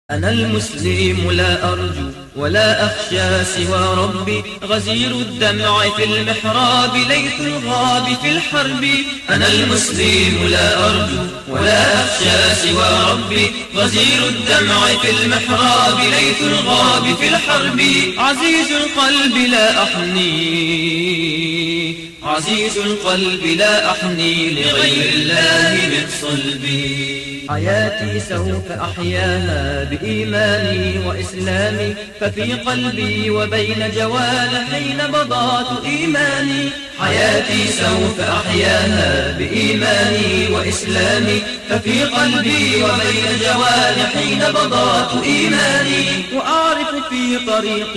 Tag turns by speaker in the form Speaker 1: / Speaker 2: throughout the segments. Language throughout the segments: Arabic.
Speaker 1: أنا المسلم لا أرجو ولا أخشى سوى ربي، غزير الدمع في المحراب ليث الغاب في الحرب. أنا المسلم لا أرجو ولا أخشى سوى ربي، غزير الدمع في المحراب ليث الغاب في الحرب. عزيز القلب لا أحني، عزيز القلب لا أحني لغير الله من صلبي. حياتي سوف أحياها بإيماني وإسلامي، ففي قلبي وبين جوانحي نبضات إيماني. حياتي سوف أحياها بإيماني وإسلامي، ففي قلبي وبين جوانحي نبضات إيماني. وأعرف في طريق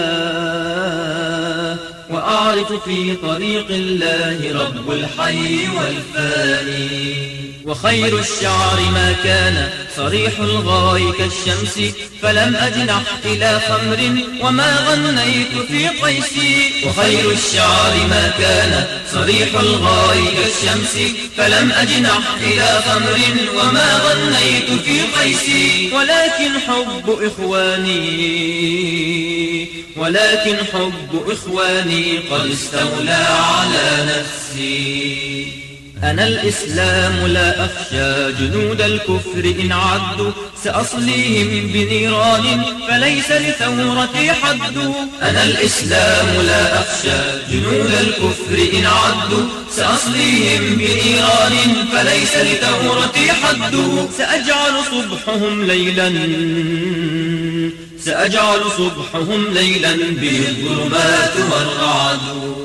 Speaker 1: الله، وأعرف في طريق الله رب الحي والفاني. وخير الشعر ما كان صريح الغاي كالشمس، فلم أجنح إلى خمر وما غنيت في قيسي. وخير الشعر ما كان صريح الغاي كالشمس، فلم أجنح إلى خمر وما غنيت في قيسي. ولكن حب إخواني، ولكن حب إخواني قد استولى على نفسي. أنا الإسلام لا أخشى جنود الكفر إن عدوا، سأصليهم بنيران فليس لثورتي حد. أنا الإسلام لا أخشى جنود الكفر إن عدوا، سأصليهم بنيران فليس لثورتي حد. سأجعل صبحهم ليلا، سأجعل صبحهم ليلا به الظلمات والرعد.